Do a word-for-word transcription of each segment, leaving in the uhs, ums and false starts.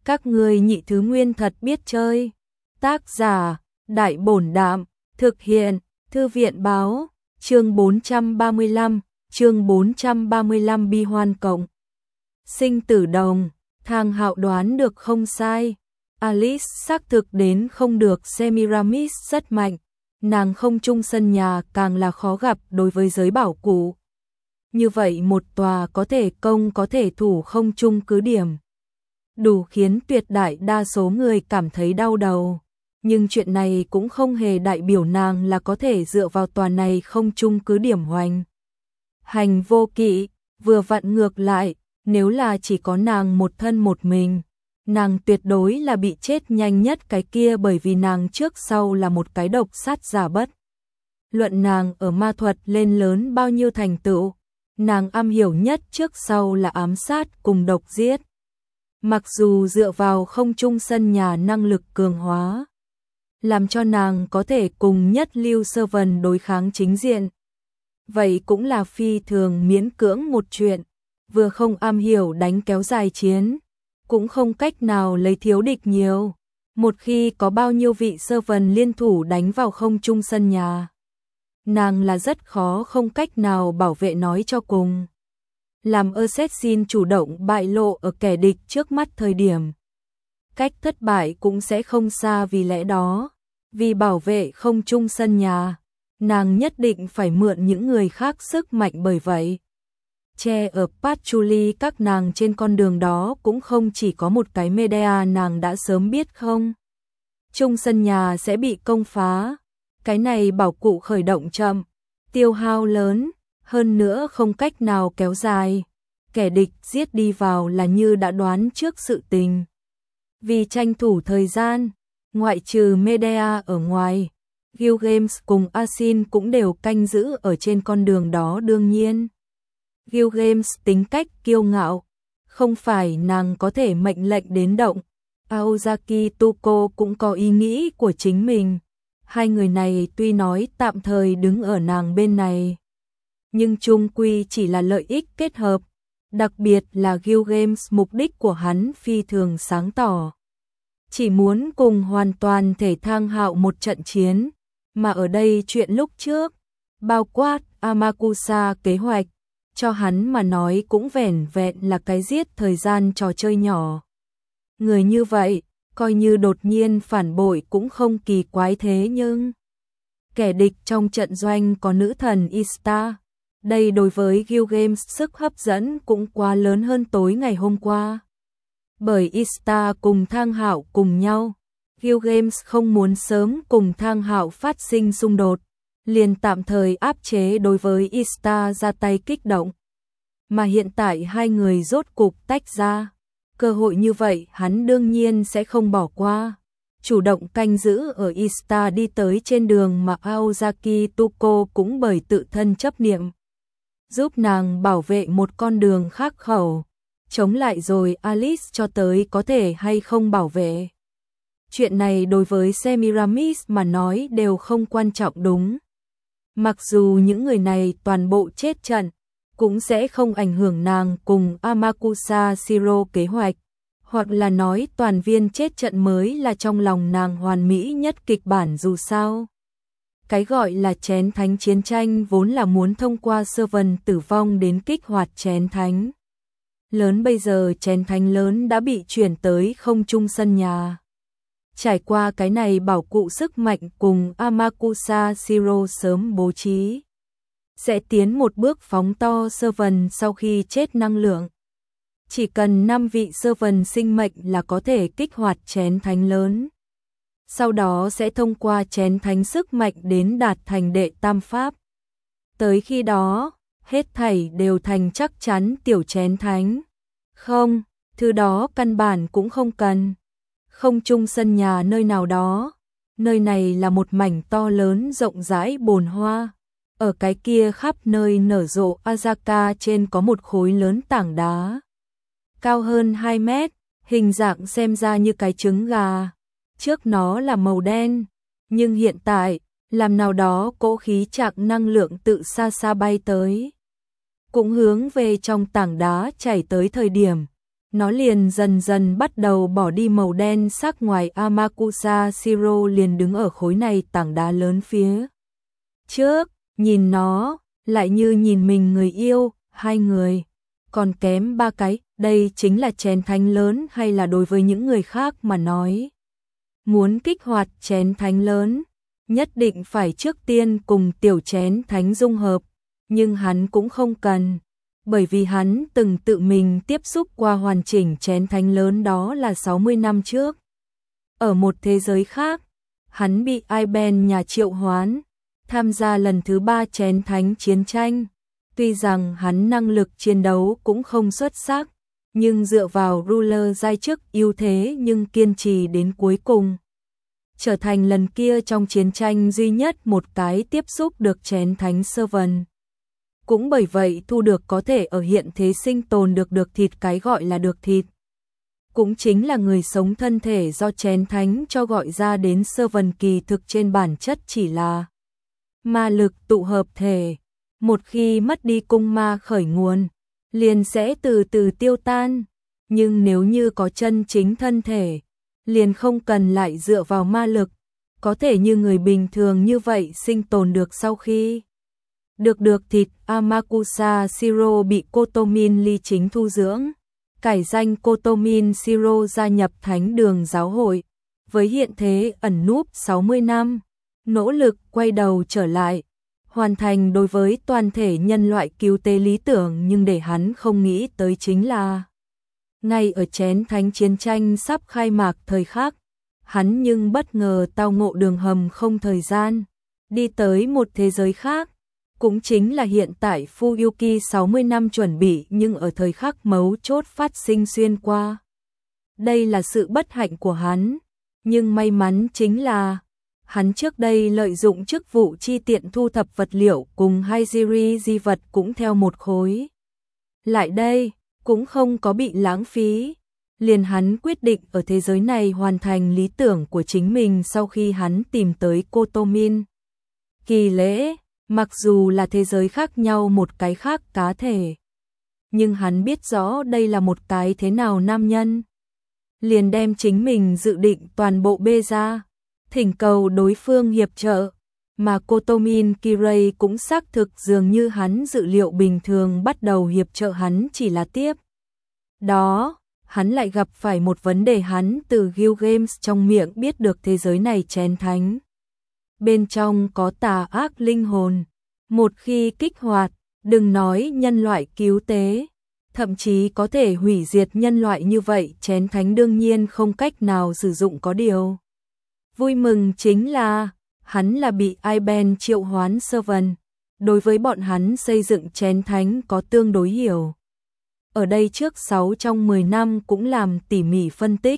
Các ngươi nhị thứ nguyên thật biết chơi. Tác giả, Đại Bổn Đạm, thực hiện, Thư viện Báo, chương bốn trăm ba mươi lăm, chương bốn trăm ba mươi lăm bi hoan cộng. Sinh tử đồng, Thang Hạo đoán được không sai. Alice xác thực đến không được Semiramis rất mạnh, nàng không chung sân nhà càng là khó gặp đối với giới bảo cụ. Như vậy một tòa có thể công có thể thủ không chung cứ điểm, đủ khiến tuyệt đại đa số người cảm thấy đau đầu. Nhưng chuyện này cũng không hề đại biểu nàng là có thể dựa vào tòa này không chung cứ điểm hoành hành vô kỵ, vừa vặn ngược lại, nếu là chỉ có nàng một thân một mình, nàng tuyệt đối là bị chết nhanh nhất cái kia, bởi vì nàng trước sau là một cái độc sát giả, bất luận nàng ở ma thuật lên lớn bao nhiêu thành tựu, nàng am hiểu nhất trước sau là ám sát cùng độc giết. Mặc dù dựa vào không chung sân nhà năng lực cường hóa, làm cho nàng có thể cùng nhất lưu sơ vần đối kháng chính diện, vậy cũng là phi thường miễn cưỡng một chuyện, vừa không am hiểu đánh kéo dài chiến, cũng không cách nào lấy thiếu địch nhiều. Một khi có bao nhiêu vị sơ vần liên thủ đánh vào không chung sân nhà, nàng là rất khó không cách nào bảo vệ. Nói cho cùng, làm assassin chủ động bại lộ ở kẻ địch trước mắt thời điểm, cách thất bại cũng sẽ không xa. Vì lẽ đó, vì bảo vệ không chung sân nhà, nàng nhất định phải mượn những người khác sức mạnh. Bởi vậy, che ở Patchouli các nàng trên con đường đó cũng không chỉ có một cái Medea. Nàng đã sớm biết không chung sân nhà sẽ bị công phá, cái này bảo cụ khởi động chậm, tiêu hao lớn, hơn nữa không cách nào kéo dài, kẻ địch giết đi vào là như đã đoán trước sự tình. Vì tranh thủ thời gian, ngoại trừ Medea ở ngoài, Gilgamesh cùng Asin cũng đều canh giữ ở trên con đường đó. Đương nhiên, Gilgamesh tính cách kiêu ngạo, không phải nàng có thể mệnh lệnh đến động. Aozaki Tuko cũng có ý nghĩ của chính mình. Hai người này tuy nói tạm thời đứng ở nàng bên này, nhưng chung quy chỉ là lợi ích kết hợp. Đặc biệt là Gilgamesh, mục đích của hắn phi thường sáng tỏ, chỉ muốn cùng hoàn toàn thể Thang Hạo một trận chiến. Mà ở đây chuyện lúc trước, bao quát Amakusa kế hoạch, cho hắn mà nói cũng vẻn vẹn là cái giết thời gian trò chơi nhỏ. Người như vậy, coi như đột nhiên phản bội cũng không kỳ quái. Thế nhưng, kẻ địch trong trận doanh có nữ thần Ishtar, đây đối với Gilgamesh sức hấp dẫn cũng quá lớn hơn tối ngày hôm qua. Bởi Ishtar cùng Thang Hạo cùng nhau, Gilgamesh không muốn sớm cùng Thang Hạo phát sinh xung đột, liền tạm thời áp chế đối với Ishtar ra tay kích động. Mà hiện tại hai người rốt cục tách ra, cơ hội như vậy hắn đương nhiên sẽ không bỏ qua, chủ động canh giữ ở Ishtar đi tới trên đường. Mà Aozaki Tuko cũng bởi tự thân chấp niệm, giúp nàng bảo vệ một con đường khác khẩu, chống lại rồi Alice cho tới có thể hay không bảo vệ. Chuyện này đối với Semiramis mà nói đều không quan trọng đúng. Mặc dù những người này toàn bộ chết trận, cũng sẽ không ảnh hưởng nàng cùng Amakusa Shiro kế hoạch, hoặc là nói toàn viên chết trận mới là trong lòng nàng hoàn mỹ nhất kịch bản. Dù sao, cái gọi là chén thánh chiến tranh vốn là muốn thông qua sơ vần tử vong đến kích hoạt chén thánh lớn. Bây giờ chén thánh lớn đã bị chuyển tới không chung sân nhà. Trải qua cái này bảo cụ sức mạnh cùng Amakusa Shiro sớm bố trí, sẽ tiến một bước phóng to sơ vần sau khi chết năng lượng. Chỉ cần năm vị sơ vần sinh mệnh là có thể kích hoạt chén thánh lớn. Sau đó sẽ thông qua chén thánh sức mạnh đến đạt thành đệ tam pháp. Tới khi đó, hết thảy đều thành chắc chắn tiểu chén thánh. Không, thứ đó căn bản cũng không cần. Không chung sân nhà nơi nào đó, nơi này là một mảnh to lớn rộng rãi bồn hoa. Ở cái kia khắp nơi nở rộ Azaka trên có một khối lớn tảng đá, cao hơn hai mét, hình dạng xem ra như cái trứng gà. Trước nó là màu đen, nhưng hiện tại, làm nào đó cỗ khí trạng năng lượng tự xa xa bay tới, cũng hướng về trong tảng đá chảy tới. Thời điểm nó liền dần dần bắt đầu bỏ đi màu đen sắc ngoài. Amakusa Shiro liền đứng ở khối này tảng đá lớn phía trước, nhìn nó, lại như nhìn mình người yêu, hai người, còn kém ba cái, đây chính là chén thánh lớn hay là đối với những người khác mà nói. Muốn kích hoạt chén thánh lớn, nhất định phải trước tiên cùng tiểu chén thánh dung hợp, nhưng hắn cũng không cần, bởi vì hắn từng tự mình tiếp xúc qua hoàn chỉnh chén thánh lớn, đó là sáu mươi năm trước. Ở một thế giới khác, hắn bị Iben nhà triệu hoán, tham gia lần thứ ba chén thánh chiến tranh. Tuy rằng hắn năng lực chiến đấu cũng không xuất sắc, nhưng dựa vào ruler giai chức ưu thế nhưng kiên trì đến cuối cùng. Trở thành lần kia trong chiến tranh duy nhất một cái tiếp xúc được chén thánh servant. Cũng bởi vậy thu được có thể ở hiện thế sinh tồn được được thịt, cái gọi là được thịt. Cũng chính là người sống thân thể do chén thánh cho gọi ra đến servant, kỳ thực trên bản chất chỉ là ma lực tụ hợp thể. Một khi mất đi cung ma khởi nguồn, liền sẽ từ từ tiêu tan. Nhưng nếu như có chân chính thân thể, liền không cần lại dựa vào ma lực, có thể như người bình thường như vậy sinh tồn được. Sau khi được được thịt, Amakusa Shiro bị Kotomin Ly chính thu dưỡng, cải danh Kotomin Shiro, gia nhập Thánh đường giáo hội, với hiện thế ẩn núp sáu mươi năm, nỗ lực quay đầu trở lại, hoàn thành đối với toàn thể nhân loại cứu tế lý tưởng. Nhưng để hắn không nghĩ tới chính là, ngay ở chén thánh chiến tranh sắp khai mạc thời khắc, hắn nhưng bất ngờ tao ngộ đường hầm không thời gian, đi tới một thế giới khác, cũng chính là hiện tại Fuyuki sáu mươi năm chuẩn bị nhưng ở thời khắc mấu chốt phát sinh xuyên qua. Đây là sự bất hạnh của hắn, nhưng may mắn chính là hắn trước đây lợi dụng chức vụ chi tiện thu thập vật liệu cùng Haijiri di vật cũng theo một khối. Lại đây, cũng không có bị lãng phí. Liền hắn quyết định ở thế giới này hoàn thành lý tưởng của chính mình sau khi hắn tìm tới Kotomin. Kỳ lễ, mặc dù là thế giới khác nhau một cái khác cá thể, nhưng hắn biết rõ đây là một cái thế nào nam nhân. Liền đem chính mình dự định toàn bộ bê ra, thỉnh cầu đối phương hiệp trợ, mà Kotomin Kirei cũng xác thực dường như hắn dự liệu bình thường bắt đầu hiệp trợ hắn. Chỉ là tiếp đó, hắn lại gặp phải một vấn đề. Hắn từ Gilgamesh trong miệng biết được thế giới này chén thánh bên trong có tà ác linh hồn, một khi kích hoạt, đừng nói nhân loại cứu tế, thậm chí có thể hủy diệt nhân loại. Như vậy chén thánh đương nhiên không cách nào sử dụng. Có điều vui mừng chính là hắn là bị Iben triệu hoán servant, đối với bọn hắn xây dựng chén thánh có tương đối hiểu. Ở đây trước sáu trong mười năm cũng làm tỉ mỉ phân tích,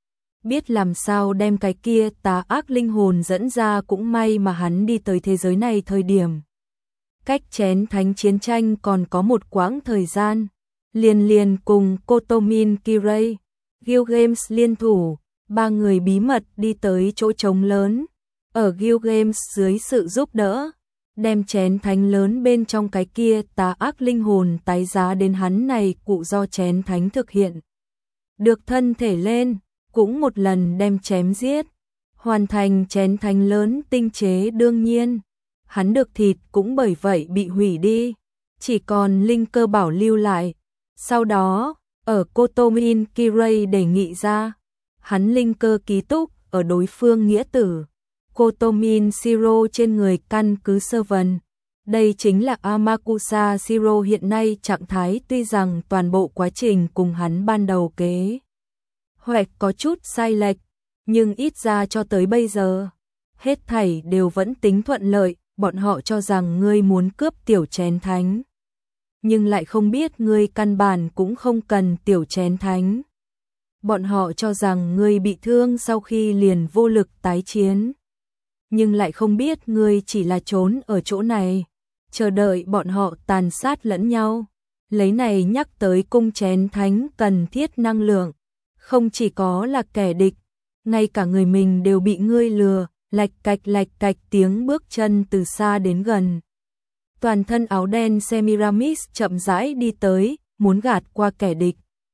biết làm sao đem cái kia tà ác linh hồn dẫn ra. Cũng may mà hắn đi tới thế giới này thời điểm cách chén thánh chiến tranh còn có một quãng thời gian, liền liền cùng Kotomin Kirei, Gilgamesh liên thủ, ba người bí mật đi tới chỗ trống lớn, ở Gilgamesh dưới sự giúp đỡ, đem chén thánh lớn bên trong cái kia tà ác linh hồn tái giá đến hắn này cụ do chén thánh thực hiện. Được thân thể lên, cũng một lần đem chém giết, hoàn thành chén thánh lớn tinh chế. Đương nhiên, hắn được thịt cũng bởi vậy bị hủy đi, chỉ còn linh cơ bảo lưu lại. Sau đó, ở Kotomin Kirei đề nghị ra, hắn linh cơ ký túc ở đối phương nghĩa tử Kotomin Shiro trên người căn cứ servant. Đây chính là Amakusa Shiro hiện nay trạng thái. Tuy rằng toàn bộ quá trình cùng hắn ban đầu kế hoạch có chút sai lệch, nhưng ít ra cho tới bây giờ, hết thảy đều vẫn tính thuận lợi. Bọn họ cho rằng ngươi muốn cướp tiểu chén thánh, nhưng lại không biết ngươi căn bản cũng không cần tiểu chén thánh. Bọn họ cho rằng ngươi bị thương sau khi liền vô lực tái chiến, nhưng lại không biết ngươi chỉ là trốn ở chỗ này, chờ đợi bọn họ tàn sát lẫn nhau. Lấy này nhắc tới cung chén thánh cần thiết năng lượng, không chỉ có là kẻ địch, ngay cả người mình đều bị ngươi lừa. Lạch cạch lạch cạch tiếng bước chân từ xa đến gần. Toàn thân áo đen Semiramis chậm rãi đi tới, muốn gạt qua kẻ địch.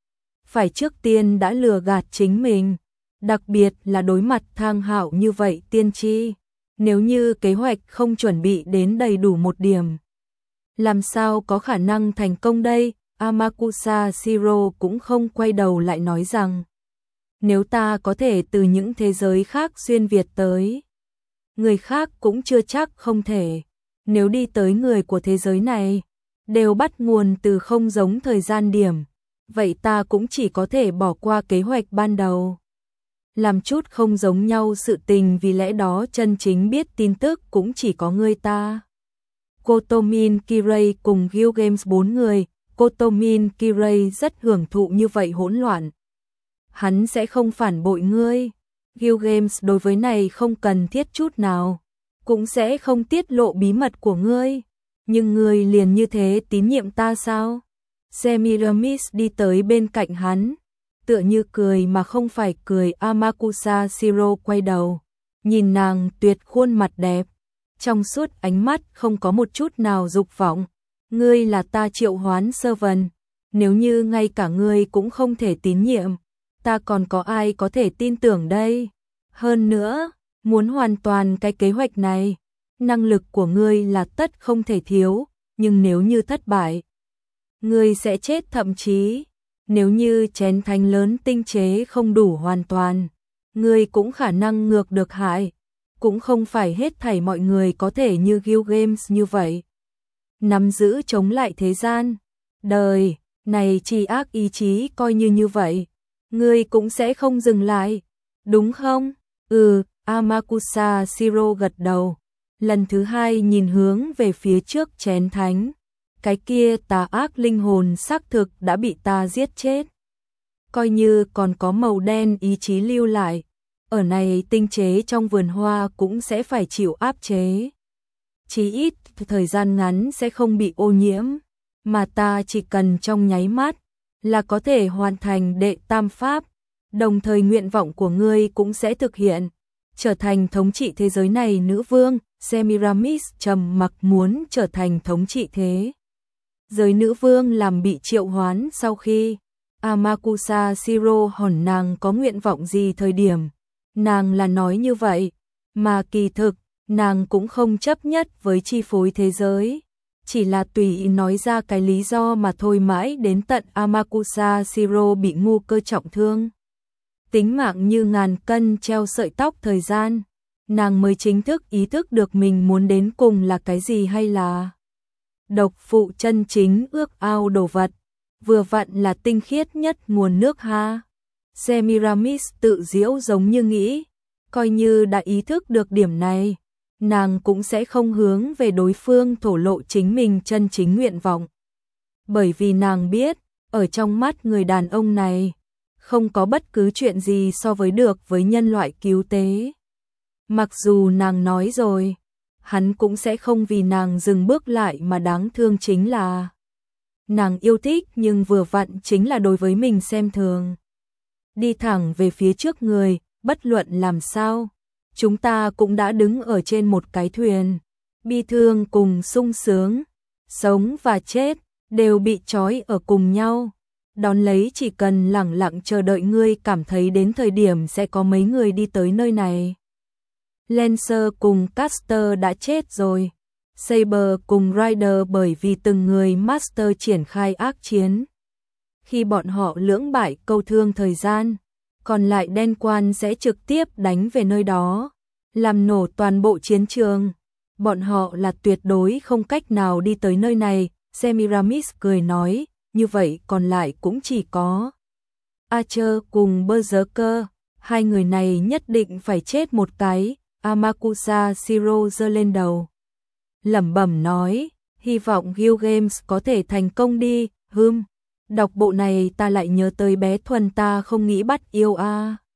phải trước tiên đã lừa gạt chính mình, đặc biệt là đối mặt Thang Hạo như vậy tiên tri. Nếu như kế hoạch không chuẩn bị đến đầy đủ một điểm, làm sao có khả năng thành công đây? Amakusa Shiro cũng không quay đầu lại nói rằng, nếu ta có thể từ những thế giới khác xuyên Việt tới, người khác cũng chưa chắc không thể. Nếu đi tới người của thế giới này, đều bắt nguồn từ không giống thời gian điểm, vậy ta cũng chỉ có thể bỏ qua kế hoạch ban đầu. Làm chút không giống nhau sự tình, vì lẽ đó chân chính biết tin tức cũng chỉ có người ta. Kotomin Kirei cùng Gil Games bốn người, Kotomin Kirei rất hưởng thụ như vậy hỗn loạn. Hắn sẽ không phản bội ngươi. Gil Games đối với này không cần thiết chút nào, cũng sẽ không tiết lộ bí mật của ngươi. Nhưng ngươi liền như thế tín nhiệm ta sao? Semiramis đi tới bên cạnh hắn, tựa như cười mà không phải cười. Amakusa Shiro quay đầu, nhìn nàng tuyệt khuôn mặt đẹp, trong suốt ánh mắt không có một chút nào dục vọng. Ngươi là ta triệu hoán sơ vần, nếu như ngay cả ngươi cũng không thể tín nhiệm, ta còn có ai có thể tin tưởng đây? Hơn nữa, muốn hoàn toàn cái kế hoạch này, năng lực của ngươi là tất không thể thiếu, nhưng nếu như thất bại, ngươi sẽ chết. Thậm chí, nếu như chén thánh lớn tinh chế không đủ hoàn toàn, ngươi cũng khả năng ngược được hại. Cũng không phải hết thảy mọi người có thể như Gil Games như vậy, nắm giữ chống lại thế gian. Đời này chỉ ác ý chí coi như như vậy, ngươi cũng sẽ không dừng lại, đúng không? Ừ, Amakusa Shiro gật đầu, lần thứ hai nhìn hướng về phía trước chén thánh. Cái kia tà ác linh hồn xác thực đã bị ta giết chết. Coi như còn có màu đen ý chí lưu lại, ở này tinh chế trong vườn hoa cũng sẽ phải chịu áp chế. Chí ít thời gian ngắn sẽ không bị ô nhiễm, mà ta chỉ cần trong nháy mắt là có thể hoàn thành đệ tam pháp, đồng thời nguyện vọng của ngươi cũng sẽ thực hiện, trở thành thống trị thế giới này. Nữ vương Semiramis trầm mặc, muốn trở thành thống trị thế giới nữ vương làm bị triệu hoán sau khi Amakusa Shiro hỏi nàng có nguyện vọng gì thời điểm, nàng là nói như vậy, mà kỳ thực nàng cũng không chấp nhất với chi phối thế giới, chỉ là tùy ý nói ra cái lý do mà thôi. Mãi đến tận Amakusa Shiro bị ngu cơ trọng thương, tính mạng như ngàn cân treo sợi tóc thời gian, nàng mới chính thức ý thức được mình muốn đến cùng là cái gì, hay là độc phụ chân chính ước ao đồ vật, vừa vặn là tinh khiết nhất nguồn nước ha. Semiramis tự giễu giống như nghĩ, coi như đã ý thức được điểm này, nàng cũng sẽ không hướng về đối phương thổ lộ chính mình chân chính nguyện vọng. Bởi vì nàng biết, ở trong mắt người đàn ông này, không có bất cứ chuyện gì so với được với nhân loại cứu tế. Mặc dù nàng nói rồi, hắn cũng sẽ không vì nàng dừng bước lại, mà đáng thương chính là nàng yêu thích nhưng vừa vặn chính là đối với mình xem thường. Đi thẳng về phía trước người, bất luận làm sao, chúng ta cũng đã đứng ở trên một cái thuyền, bi thương cùng sung sướng, sống và chết đều bị trói ở cùng nhau. Đón lấy chỉ cần lẳng lặng chờ đợi, ngươi cảm thấy đến thời điểm sẽ có mấy người đi tới nơi này. Lancer cùng Caster đã chết rồi, Saber cùng Rider bởi vì từng người Master triển khai ác chiến. Khi bọn họ lưỡng bại câu thương thời gian, còn lại đen quan sẽ trực tiếp đánh về nơi đó, làm nổ toàn bộ chiến trường. Bọn họ là tuyệt đối không cách nào đi tới nơi này. Semiramis cười nói, như vậy còn lại cũng chỉ có Archer cùng Berserker, hai người này nhất định phải chết một cái. Amakusa Shiro giơ lên đầu, lẩm bẩm nói, hy vọng Gil Games có thể thành công đi. Hừm, đọc bộ này ta lại nhớ tới bé Thuần, ta không nghĩ bắt yêu a. À.